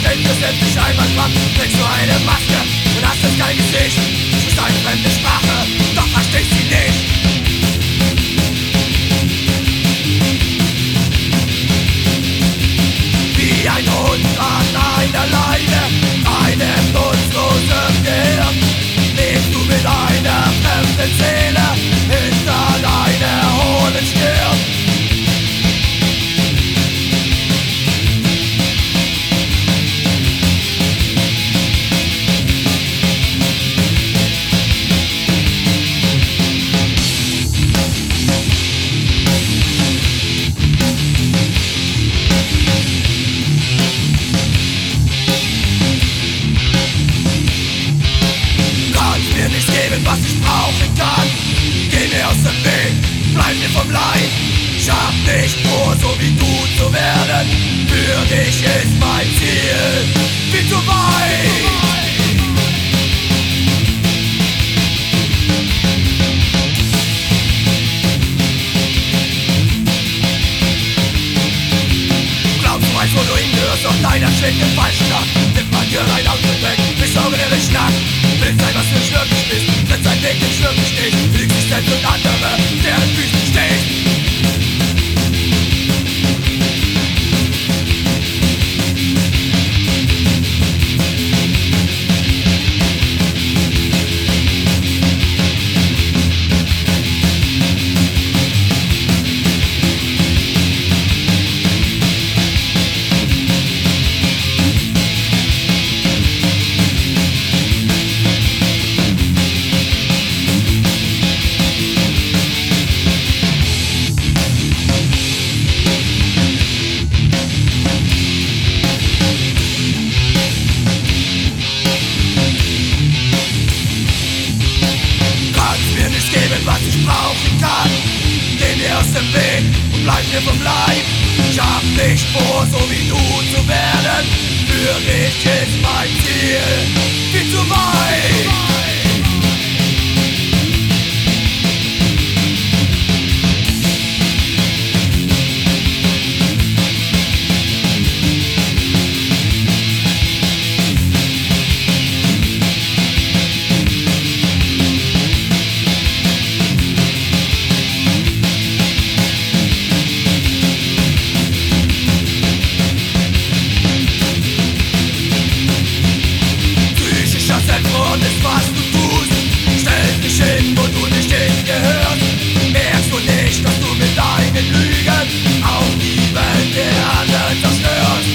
Verständnis setzt dich einmal dran. Trägst du eine Maske und hast jetzt kein Gesicht. Sprichst eine fremde Sprache, doch verstehst sie nicht. Wie ein Hund an einer Leine, einem nutzlosen Gehirn, lebst du mit einer fremden Seele hinter deiner hohlen Stirn. Was ich brauchen kann, geh mir aus dem Weg, bleib mir vom Leib. Ich hab nicht vor, so wie du zu werden. Für dich ist mein Ziel viel zu weit. Glaubst du weißt, wo du hingehörst, doch deiner schlägt den falschen Tag. Nimm man dir dein Auto weg, bist Augen in den Schnack. Willst sein, was du nicht wirklich bist, setz dein Weg nicht wirklich nicht. Die Existenz und andere, deren Füßen steht. Was ich brauchen kann, geh mir aus dem Weg und bleib mir vom Leib. Ich hab nicht vor, so wie du zu werden. Für dich ist mein Ziel viel zu weit. Und ist, was du tust, stell dich hin, wo du nicht hingehörst. Merkst du nicht, dass du mit deinen Lügen auch die Welt der anderen zerstörst?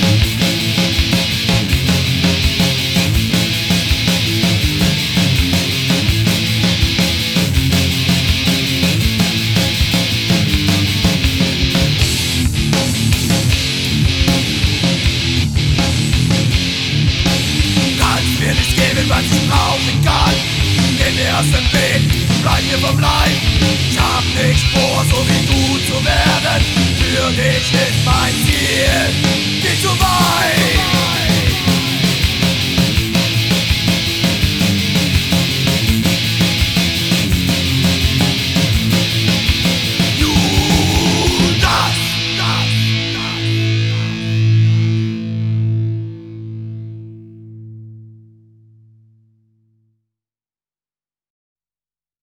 Kannst mir nicht geben, was ich brauchen kann. Geh mir aus dem Weg, bleib mir vom Leib. Ich hab nicht vor, so wie du zu werden. Für dich ist mein Ziel viel zu weit.